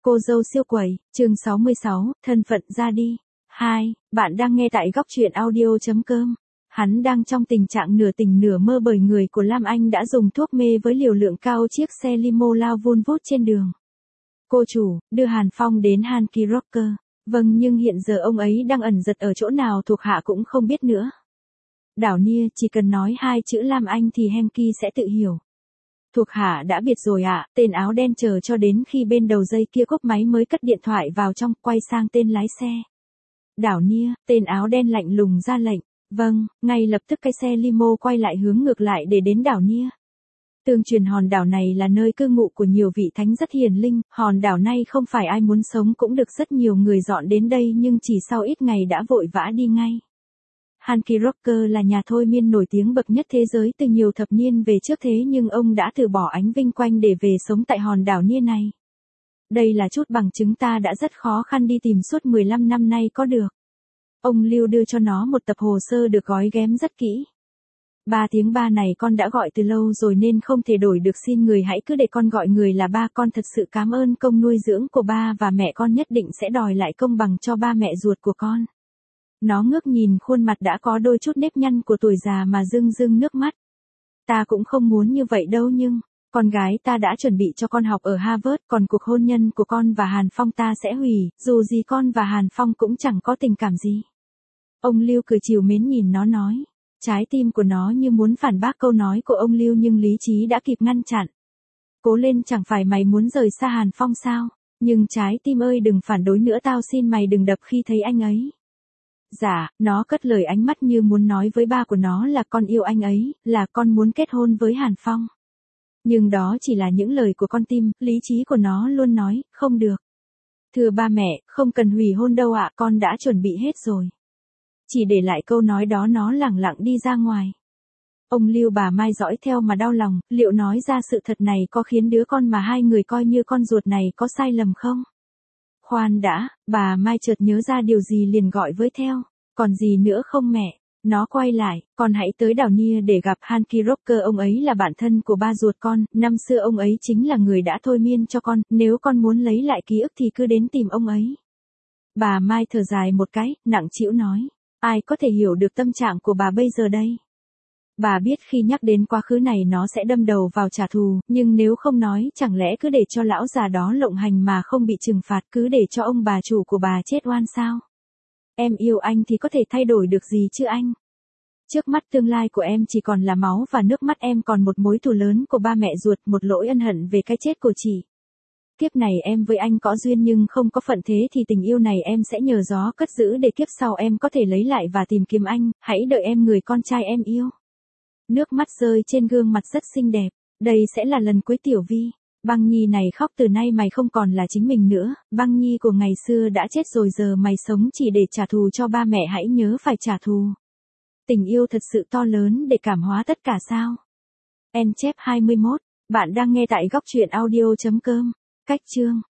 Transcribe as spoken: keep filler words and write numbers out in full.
Cô dâu siêu quẩy, chương sáu mươi sáu, thân phận ra đi. hai. Bạn đang nghe tại góc truyện audio.com. Hắn đang trong tình trạng nửa tỉnh nửa mơ bởi người của Lam Anh đã dùng thuốc mê với liều lượng cao chiếc xe limo lao vun vút trên đường. Cô chủ, đưa Hàn Phong đến Hanky Rocker. Vâng, nhưng hiện giờ ông ấy đang ẩn giật ở chỗ nào thuộc hạ cũng không biết nữa. Đảo Nia, chỉ cần nói hai chữ Lam Anh thì Hanky sẽ tự hiểu. Thuộc hạ đã biệt rồi ạ, à, tên áo đen chờ cho đến khi bên đầu dây kia cúp máy mới cất điện thoại vào trong, quay sang tên lái xe. Đảo Nia, tên áo đen lạnh lùng ra lệnh. Vâng, ngay lập tức cái xe limo quay lại hướng ngược lại để đến đảo Nia. Tương truyền hòn đảo này là nơi cư ngụ của nhiều vị thánh rất hiền linh, hòn đảo này không phải ai muốn sống cũng được rất nhiều người dọn đến đây nhưng chỉ sau ít ngày đã vội vã đi ngay. Hanky Rocker là nhà thôi miên nổi tiếng bậc nhất thế giới từ nhiều thập niên về trước thế nhưng ông đã từ bỏ ánh vinh quang để về sống tại hòn đảo Nia này. Đây là chút bằng chứng ta đã rất khó khăn đi tìm suốt mười lăm năm nay có được. Ông Lưu đưa cho nó một tập hồ sơ được gói ghém rất kỹ. Ba tiếng ba này con đã gọi từ lâu rồi nên không thể đổi được, xin người hãy cứ để con gọi người là ba. Con thật sự cảm ơn công nuôi dưỡng của ba và mẹ, con nhất định sẽ đòi lại công bằng cho ba mẹ ruột của con. Nó ngước nhìn khuôn mặt đã có đôi chút nếp nhăn của tuổi già mà rưng rưng nước mắt. Ta cũng không muốn như vậy đâu nhưng, con gái ta đã chuẩn bị cho con học ở Harvard, còn cuộc hôn nhân của con và Hàn Phong ta sẽ hủy, dù gì con và Hàn Phong cũng chẳng có tình cảm gì. Ông Lưu cười trìu mến nhìn nó nói. Trái tim của nó như muốn phản bác câu nói của ông Lưu nhưng lý trí đã kịp ngăn chặn. Cố lên, chẳng phải mày muốn rời xa Hàn Phong sao? Nhưng trái tim ơi đừng phản đối nữa, tao xin mày đừng đập khi thấy anh ấy. Dạ, nó cất lời ánh mắt như muốn nói với ba của nó là con yêu anh ấy, là con muốn kết hôn với Hàn Phong. Nhưng đó chỉ là những lời của con tim, lý trí của nó luôn nói, không được. Thưa ba mẹ, không cần hủy hôn đâu ạ, con đã chuẩn bị hết rồi. Chỉ để lại câu nói đó nó lẳng lặng đi ra ngoài. Ông Lưu bà Mai dõi theo mà đau lòng, liệu nói ra sự thật này có khiến đứa con mà hai người coi như con ruột này có sai lầm không? Khoan đã, bà Mai chợt nhớ ra điều gì liền gọi với theo. Còn gì nữa không mẹ? Nó quay lại, con hãy tới đảo Nia để gặp Hanky Rocker, ông ấy là bạn thân của ba ruột con, năm xưa ông ấy chính là người đã thôi miên cho con, nếu con muốn lấy lại ký ức thì cứ đến tìm ông ấy. Bà Mai thở dài một cái, nặng trĩu nói, ai có thể hiểu được tâm trạng của bà bây giờ đây? Bà biết khi nhắc đến quá khứ này nó sẽ đâm đầu vào trả thù, nhưng nếu không nói chẳng lẽ cứ để cho lão già đó lộng hành mà không bị trừng phạt, cứ để cho ông bà chủ của bà chết oan sao? Em yêu anh thì có thể thay đổi được gì chứ anh? Trước mắt tương lai của em chỉ còn là máu và nước mắt, em còn một mối thù lớn của ba mẹ ruột, một lỗi ân hận về cái chết của chị. Kiếp này em với anh có duyên nhưng không có phận, thế thì tình yêu này em sẽ nhờ gió cất giữ để kiếp sau em có thể lấy lại và tìm kiếm anh, hãy đợi em người con trai em yêu. Nước mắt rơi trên gương mặt rất xinh đẹp, đây sẽ là lần cuối Tiểu Vi. Băng Nhi này khóc, từ nay mày không còn là chính mình nữa, Băng Nhi của ngày xưa đã chết rồi, giờ mày sống chỉ để trả thù cho ba mẹ, hãy nhớ phải trả thù. Tình yêu thật sự to lớn để cảm hóa tất cả sao? En chép hai mươi mốt, bạn đang nghe tại góc truyện audio.com. Cách chương